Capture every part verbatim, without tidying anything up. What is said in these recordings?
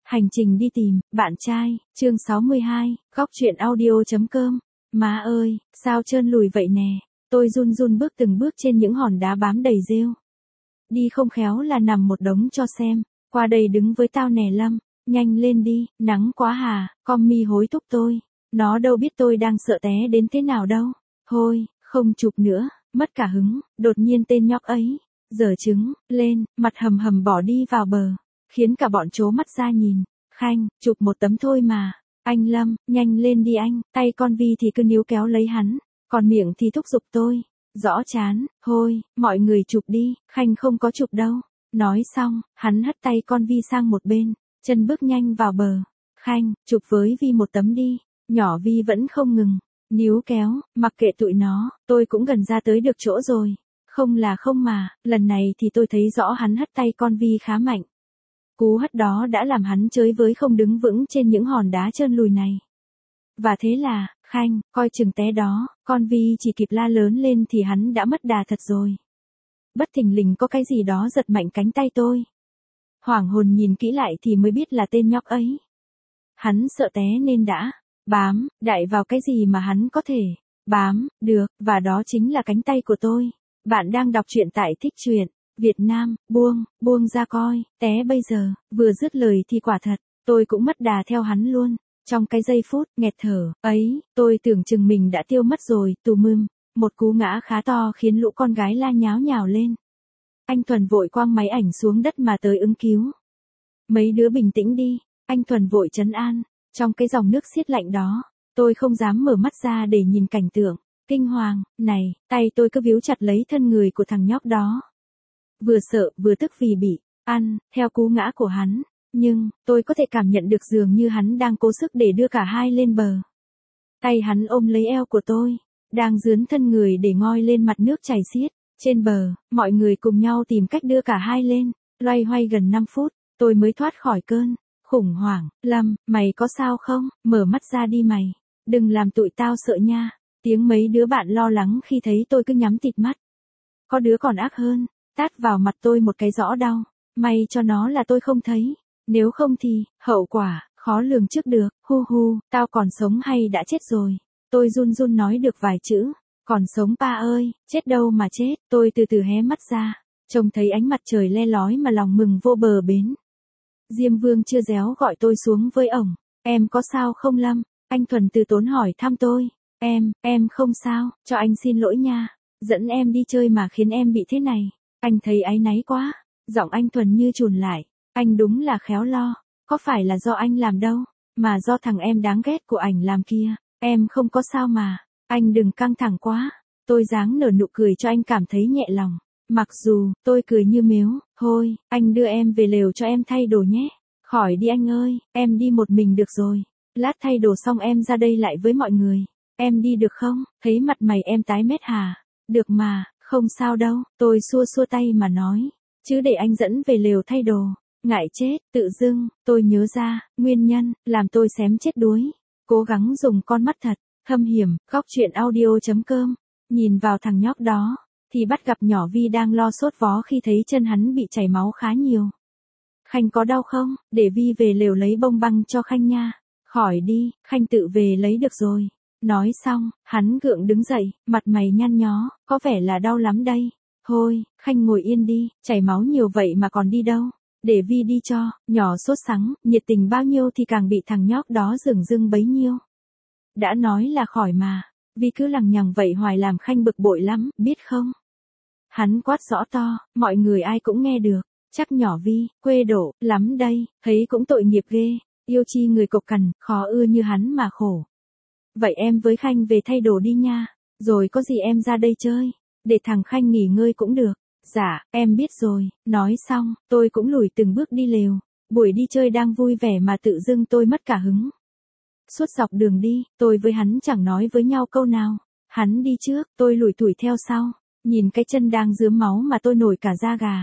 Hành trình đi tìm, bạn trai, chương sáu mươi hai, góc truyện audio.com. Má ơi, sao trơn lùi vậy nè, tôi run run bước từng bước trên những hòn đá bám đầy rêu. Đi không khéo là nằm một đống cho xem, qua đây đứng với tao nè Lâm, nhanh lên đi, nắng quá hà, con mi hối thúc tôi. Nó đâu biết tôi đang sợ té đến thế nào đâu. Thôi, không chụp nữa, mất cả hứng, đột nhiên tên nhóc ấy, giở trứng, lên, mặt hầm hầm bỏ đi vào bờ, khiến cả bọn trố mắt ra nhìn. Khanh, chụp một tấm thôi mà. Anh Lâm, nhanh lên đi anh, tay con Vi thì cứ níu kéo lấy hắn, còn miệng thì thúc giục tôi. Rõ chán, thôi, mọi người chụp đi, Khanh không có chụp đâu. Nói xong, hắn hất tay con Vi sang một bên, chân bước nhanh vào bờ. Khanh, chụp với Vi một tấm đi. Nhỏ Vi vẫn không ngừng, níu kéo, mặc kệ tụi nó, tôi cũng gần ra tới được chỗ rồi. Không là không mà, lần này thì tôi thấy rõ hắn hất tay con Vi khá mạnh. Cú hất đó đã làm hắn chới với không đứng vững trên những hòn đá trơn lùi này. Và thế là, Khanh, coi chừng té đó, con Vi chỉ kịp la lớn lên thì hắn đã mất đà thật rồi. Bất thình lình có cái gì đó giật mạnh cánh tay tôi. Hoảng hồn nhìn kỹ lại thì mới biết là tên nhóc ấy. Hắn sợ té nên đã bám, đại vào cái gì mà hắn có thể bám được, và đó chính là cánh tay của tôi. Bạn đang đọc truyện tại Thích Truyện Việt Nam, buông, buông ra coi, té bây giờ, vừa dứt lời thì quả thật, tôi cũng mất đà theo hắn luôn. Trong cái giây phút, nghẹt thở, ấy, tôi tưởng chừng mình đã tiêu mất rồi, tù mưm, một cú ngã khá to khiến lũ con gái la nháo nhào lên. Anh Thuần vội quăng máy ảnh xuống đất mà tới ứng cứu. Mấy đứa bình tĩnh đi, anh Thuần vội trấn an, trong cái dòng nước xiết lạnh đó, tôi không dám mở mắt ra để nhìn cảnh tượng kinh hoàng này, tay tôi cứ víu chặt lấy thân người của thằng nhóc đó. Vừa sợ, vừa tức vì bị ăn theo cú ngã của hắn, nhưng tôi có thể cảm nhận được dường như hắn đang cố sức để đưa cả hai lên bờ. Tay hắn ôm lấy eo của tôi, đang dướn thân người để ngoi lên mặt nước chảy xiết. Trên bờ, mọi người cùng nhau tìm cách đưa cả hai lên, loay hoay gần năm phút, tôi mới thoát khỏi cơn khủng hoảng. Lâm, mày có sao không? Mở mắt ra đi mày, đừng làm tụi tao sợ nha. Tiếng mấy đứa bạn lo lắng khi thấy tôi cứ nhắm tịt mắt. Có đứa còn ác hơn, tát vào mặt tôi một cái rõ đau. May cho nó là tôi không thấy, nếu không thì, hậu quả, khó lường trước được. Hu hu, tao còn sống hay đã chết rồi? Tôi run run nói được vài chữ. Còn sống pa ơi, chết đâu mà chết. Tôi từ từ hé mắt ra, trông thấy ánh mặt trời le lói mà lòng mừng vô bờ bến. Diêm Vương chưa réo gọi tôi xuống với ổng. Em có sao không Lâm? Anh Thuần từ tốn hỏi thăm tôi. Em, em không sao, cho anh xin lỗi nha. Dẫn em đi chơi mà khiến em bị thế này. Anh thấy áy náy quá. Giọng anh Thuần như chùn lại. Anh đúng là khéo lo. Có phải là do anh làm đâu, mà do thằng em đáng ghét của ảnh làm kia. Em không có sao mà. Anh đừng căng thẳng quá. Tôi dáng nở nụ cười cho anh cảm thấy nhẹ lòng. Mặc dù, tôi cười như mếu. Thôi, anh đưa em về lều cho em thay đồ nhé. Khỏi đi anh ơi, em đi một mình được rồi. Lát thay đồ xong em ra đây lại với mọi người. Em đi được không? Thấy mặt mày em tái mét hả? Được mà, không sao đâu. Tôi xua xua tay mà nói. Chứ để anh dẫn về lều thay đồ. Ngại chết, tự dưng, tôi nhớ ra, nguyên nhân, làm tôi xém chết đuối. Cố gắng dùng con mắt thật thâm hiểm, góc truyện audio.com. Nhìn vào thằng nhóc đó, thì bắt gặp nhỏ Vi đang lo sốt vó khi thấy chân hắn bị chảy máu khá nhiều. Khanh có đau không? Để Vi về lều lấy bông băng cho Khanh nha. Khỏi đi, Khanh tự về lấy được rồi. Nói xong, hắn gượng đứng dậy, mặt mày nhăn nhó, có vẻ là đau lắm đây. Thôi, Khanh ngồi yên đi, chảy máu nhiều vậy mà còn đi đâu. Để Vi đi cho. Nhỏ sốt sắng, nhiệt tình bao nhiêu thì càng bị thằng nhóc đó dửng dưng bấy nhiêu. Đã nói là khỏi mà. Vi cứ lằng nhằng vậy hoài làm Khanh bực bội lắm, biết không? Hắn quát rõ to, mọi người ai cũng nghe được. Chắc nhỏ Vi, quê đổ, lắm đây, thấy cũng tội nghiệp ghê. Yêu chi người cộc cằn, khó ưa như hắn mà khổ. Vậy em với Khanh về thay đồ đi nha. Rồi có gì em ra đây chơi. Để thằng Khanh nghỉ ngơi cũng được. Dạ, em biết rồi. Nói xong, tôi cũng lùi từng bước đi lều. Buổi đi chơi đang vui vẻ mà tự dưng tôi mất cả hứng. Suốt dọc đường đi, tôi với hắn chẳng nói với nhau câu nào. Hắn đi trước, tôi lủi thủi theo sau. Nhìn cái chân đang rướm máu mà tôi nổi cả da gà.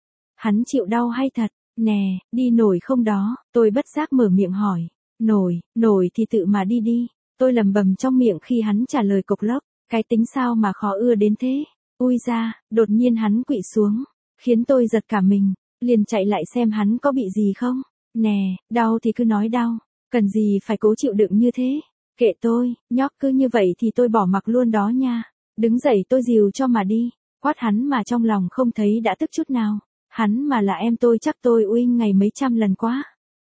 Hắn chịu đau hay thật? Nè, đi nổi không đó? Tôi bất giác mở miệng hỏi. Nổi, nổi thì tự mà đi đi. Tôi lầm bầm trong miệng khi hắn trả lời cộc lốc. Cái tính sao mà khó ưa đến thế? Ui ra, đột nhiên hắn quỵ xuống. Khiến tôi giật cả mình. Liền chạy lại xem hắn có bị gì không. Nè, đau thì cứ nói đau, cần gì phải cố chịu đựng như thế. Kệ tôi, nhóc cứ như vậy thì tôi bỏ mặc luôn đó nha. Đứng dậy tôi dìu cho mà đi. Quát hắn mà trong lòng không thấy đã tức chút nào. Hắn mà là em tôi chắc tôi uinh ngày mấy trăm lần quá.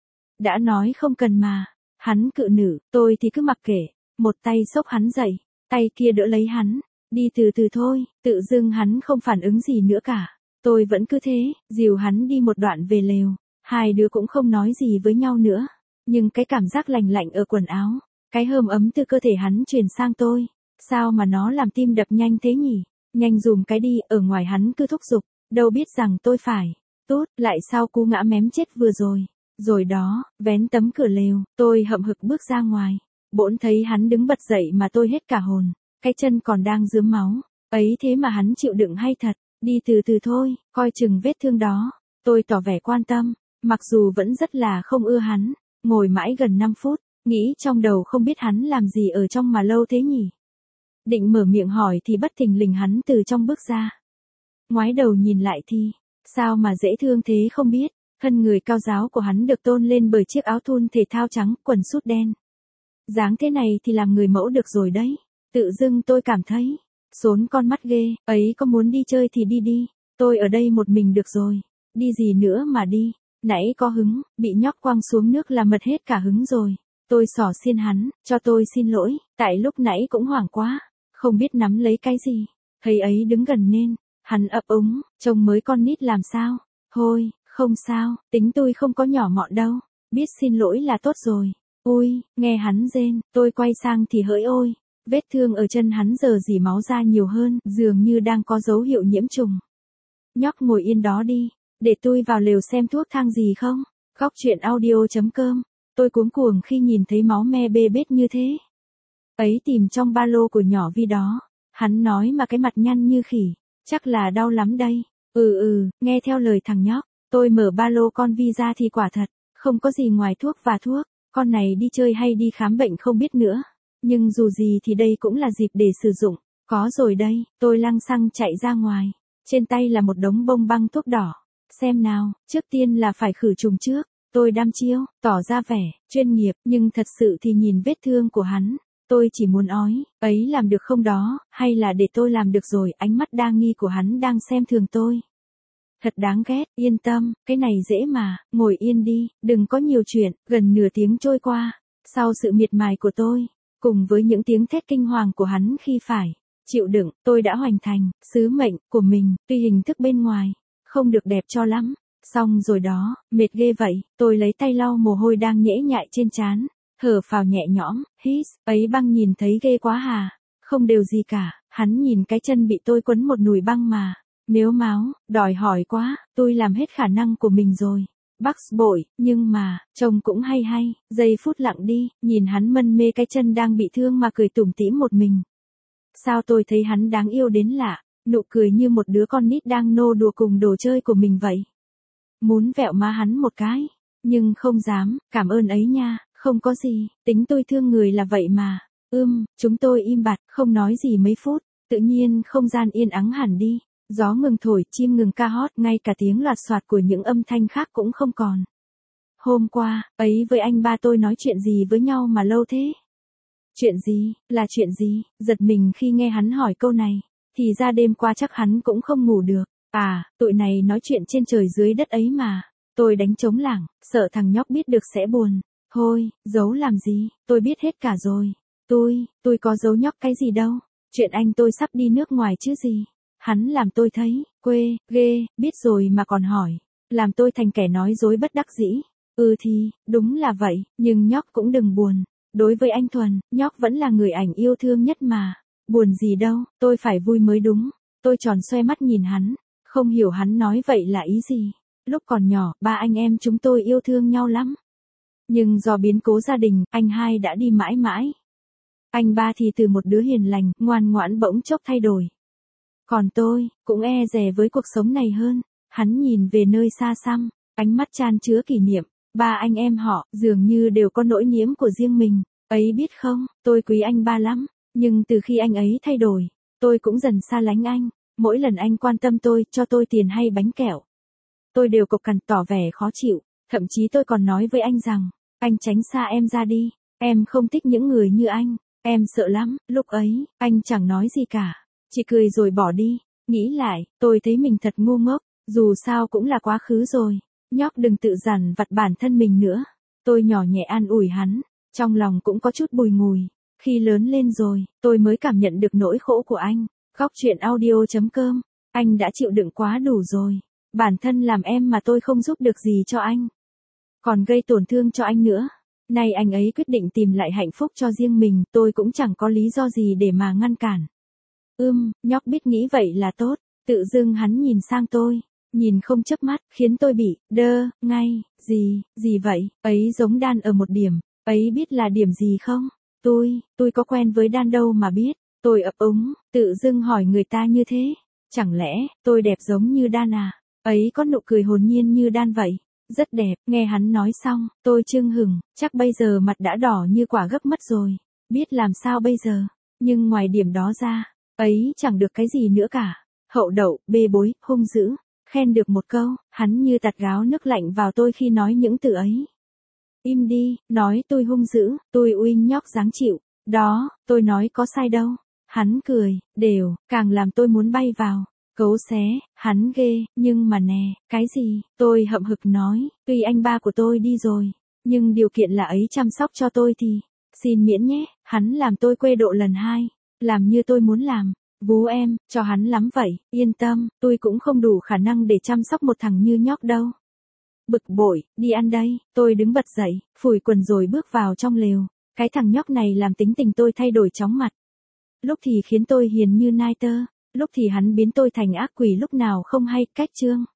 Đã nói không cần mà. Hắn cự nữ, tôi thì cứ mặc kệ. Một tay xốc hắn dậy, tay kia đỡ lấy hắn. Đi từ từ thôi, tự dưng hắn không phản ứng gì nữa cả. Tôi vẫn cứ thế, dìu hắn đi một đoạn về lều. Hai đứa cũng không nói gì với nhau nữa. Nhưng cái cảm giác lành lạnh ở quần áo, cái hơm ấm từ cơ thể hắn truyền sang tôi. Sao mà nó làm tim đập nhanh thế nhỉ? Nhanh dùm cái đi, ở ngoài hắn cứ thúc giục. Đâu biết rằng tôi phải. Tốt, lại sau cú ngã mém chết vừa rồi. Rồi đó, vén tấm cửa lều, tôi hậm hực bước ra ngoài. Bỗng thấy hắn đứng bật dậy mà tôi hết cả hồn. Cái chân còn đang rướm máu. Ấy thế mà hắn chịu đựng hay thật. Đi từ từ thôi, coi chừng vết thương đó. Tôi tỏ vẻ quan tâm. Mặc dù vẫn rất là không ưa hắn. Ngồi mãi gần năm phút. Nghĩ trong đầu không biết hắn làm gì ở trong mà lâu thế nhỉ. Định mở miệng hỏi thì bất thình lình hắn từ trong bước ra. Ngoái đầu nhìn lại thì, sao mà dễ thương thế không biết. Thân người cao ráo của hắn được tôn lên bởi chiếc áo thun thể thao trắng, quần sút đen. Dáng thế này thì làm người mẫu được rồi đấy. Tự dưng tôi cảm thấy, xốn con mắt ghê, ấy có muốn đi chơi thì đi đi. Tôi ở đây một mình được rồi. Đi gì nữa mà đi. Nãy có hứng, bị nhóc quăng xuống nước là mật hết cả hứng rồi. Tôi xỏ xiên hắn, cho tôi xin lỗi, tại lúc nãy cũng hoảng quá. Không biết nắm lấy cái gì. Thấy ấy đứng gần nên, hắn ấp úng, trông mới con nít làm sao. Thôi, không sao, tính tôi không có nhỏ mọn đâu. Biết xin lỗi là tốt rồi. Ui, nghe hắn rên, tôi quay sang thì hỡi ôi. Vết thương ở chân hắn giờ dỉ máu ra nhiều hơn, dường như đang có dấu hiệu nhiễm trùng. Nhóc ngồi yên đó đi, để tôi vào lều xem thuốc thang gì không. Góc truyện audio chấm com. Tôi cuống cuồng khi nhìn thấy máu me bê bết như thế. Ấy tìm trong ba lô của nhỏ Vi đó. Hắn nói mà cái mặt nhăn như khỉ. Chắc là đau lắm đây. Ừ ừ, nghe theo lời thằng nhóc. Tôi mở ba lô con Vi ra thì quả thật. Không có gì ngoài thuốc và thuốc. Con này đi chơi hay đi khám bệnh không biết nữa. Nhưng dù gì thì đây cũng là dịp để sử dụng. Có rồi đây, tôi lăng xăng chạy ra ngoài. Trên tay là một đống bông băng thuốc đỏ. Xem nào, trước tiên là phải khử trùng trước. Tôi đăm chiêu, tỏ ra vẻ, chuyên nghiệp, nhưng thật sự thì nhìn vết thương của hắn. Tôi chỉ muốn ói, ấy làm được không đó, hay là để tôi làm được rồi, ánh mắt đa nghi của hắn đang xem thường tôi. Thật đáng ghét, yên tâm, cái này dễ mà, ngồi yên đi, đừng có nhiều chuyện, gần nửa tiếng trôi qua. Sau sự miệt mài của tôi, cùng với những tiếng thét kinh hoàng của hắn khi phải chịu đựng, tôi đã hoàn thành sứ mệnh của mình, tuy hình thức bên ngoài không được đẹp cho lắm. Xong rồi đó, mệt ghê vậy, tôi lấy tay lau mồ hôi đang nhễ nhại trên trán, thở phào nhẹ nhõm, hít, ấy băng nhìn thấy ghê quá hà, không đều gì cả, hắn nhìn cái chân bị tôi quấn một nùi băng mà, mếu máo, đòi hỏi quá, tôi làm hết khả năng của mình rồi. Bugs bội, nhưng mà, trông cũng hay hay, giây phút lặng đi, nhìn hắn mân mê cái chân đang bị thương mà cười tủm tỉm một mình. Sao tôi thấy hắn đáng yêu đến lạ, nụ cười như một đứa con nít đang nô đùa cùng đồ chơi của mình vậy. Muốn vẹo má hắn một cái, nhưng không dám, cảm ơn ấy nha, không có gì, tính tôi thương người là vậy mà. Ưm, chúng tôi im bặt, không nói gì mấy phút, tự nhiên không gian yên ắng hẳn đi. Gió ngừng thổi, chim ngừng ca hót, ngay cả tiếng loạt soạt của những âm thanh khác cũng không còn. Hôm qua, ấy với anh ba tôi nói chuyện gì với nhau mà lâu thế? Chuyện gì, là chuyện gì? Giật mình khi nghe hắn hỏi câu này, thì ra đêm qua chắc hắn cũng không ngủ được. À, tụi này nói chuyện trên trời dưới đất ấy mà. Tôi đánh trống lảng, sợ thằng nhóc biết được sẽ buồn. Thôi, giấu làm gì, tôi biết hết cả rồi. Tôi, tôi có giấu nhóc cái gì đâu. Chuyện anh tôi sắp đi nước ngoài chứ gì. Hắn làm tôi thấy, quê, ghê, biết rồi mà còn hỏi. Làm tôi thành kẻ nói dối bất đắc dĩ. Ừ thì, đúng là vậy, nhưng nhóc cũng đừng buồn. Đối với anh Thuần, nhóc vẫn là người ảnh yêu thương nhất mà. Buồn gì đâu, tôi phải vui mới đúng. Tôi tròn xoe mắt nhìn hắn, không hiểu hắn nói vậy là ý gì. Lúc còn nhỏ, ba anh em chúng tôi yêu thương nhau lắm. Nhưng do biến cố gia đình, anh hai đã đi mãi mãi. Anh ba thì từ một đứa hiền lành, ngoan ngoãn bỗng chốc thay đổi. Còn tôi, cũng e dè với cuộc sống này hơn. Hắn nhìn về nơi xa xăm, ánh mắt chan chứa kỷ niệm. Ba anh em họ, dường như đều có nỗi niềm của riêng mình. Ấy biết không, tôi quý anh ba lắm. Nhưng từ khi anh ấy thay đổi, tôi cũng dần xa lánh anh. Mỗi lần anh quan tâm tôi, cho tôi tiền hay bánh kẹo, tôi đều cộc cằn tỏ vẻ khó chịu. Thậm chí tôi còn nói với anh rằng, anh tránh xa em ra đi, em không thích những người như anh, em sợ lắm. Lúc ấy, anh chẳng nói gì cả, chỉ cười rồi bỏ đi. Nghĩ lại, tôi thấy mình thật ngu ngốc, dù sao cũng là quá khứ rồi, nhóc đừng tự dằn vặt bản thân mình nữa. Tôi nhỏ nhẹ an ủi hắn, trong lòng cũng có chút bùi ngùi. Khi lớn lên rồi, tôi mới cảm nhận được nỗi khổ của anh. Góc chuyện audio chấm com, anh đã chịu đựng quá đủ rồi. Bản thân làm em mà tôi không giúp được gì cho anh, còn gây tổn thương cho anh nữa. Nay anh ấy quyết định tìm lại hạnh phúc cho riêng mình, tôi cũng chẳng có lý do gì để mà ngăn cản. Ưm, nhóc biết nghĩ vậy là tốt. Tự dưng hắn nhìn sang tôi, nhìn không chớp mắt, khiến tôi bị đơ ngay. Gì, gì vậy? Ấy giống Đan ở một điểm. Ấy biết là điểm gì không? Tôi, tôi có quen với Đan đâu mà biết. Tôi ấp úng, tự dưng hỏi người ta như thế. Chẳng lẽ, tôi đẹp giống như Đan à? Ấy có nụ cười hồn nhiên như Đan vậy. Rất đẹp. Nghe hắn nói xong, tôi chưng hửng, chắc bây giờ mặt đã đỏ như quả gấc mất rồi. Biết làm sao bây giờ. Nhưng ngoài điểm đó ra, ấy chẳng được cái gì nữa cả. Hậu đậu, bê bối, hung dữ. Khen được một câu, hắn như tạt gáo nước lạnh vào tôi khi nói những từ ấy. Im đi, nói tôi hung dữ, tôi uinh nhóc dáng chịu. Đó, tôi nói có sai đâu. Hắn cười, đều, càng làm tôi muốn bay vào. Cấu xé, hắn ghê, nhưng mà nè, cái gì? Tôi hậm hực nói, tuy anh ba của tôi đi rồi, nhưng điều kiện là ấy chăm sóc cho tôi thì, xin miễn nhé. Hắn làm tôi quê độ lần hai, làm như tôi muốn làm. Vú em, cho hắn lắm vậy, yên tâm, tôi cũng không đủ khả năng để chăm sóc một thằng như nhóc đâu. Bực bội, đi ăn đây. Tôi đứng bật dậy, phủi quần rồi bước vào trong lều. Cái thằng nhóc này làm tính tình tôi thay đổi chóng mặt. Lúc thì khiến tôi hiền như nai tơ, lúc thì hắn biến tôi thành ác quỷ lúc nào không hay. Cách chương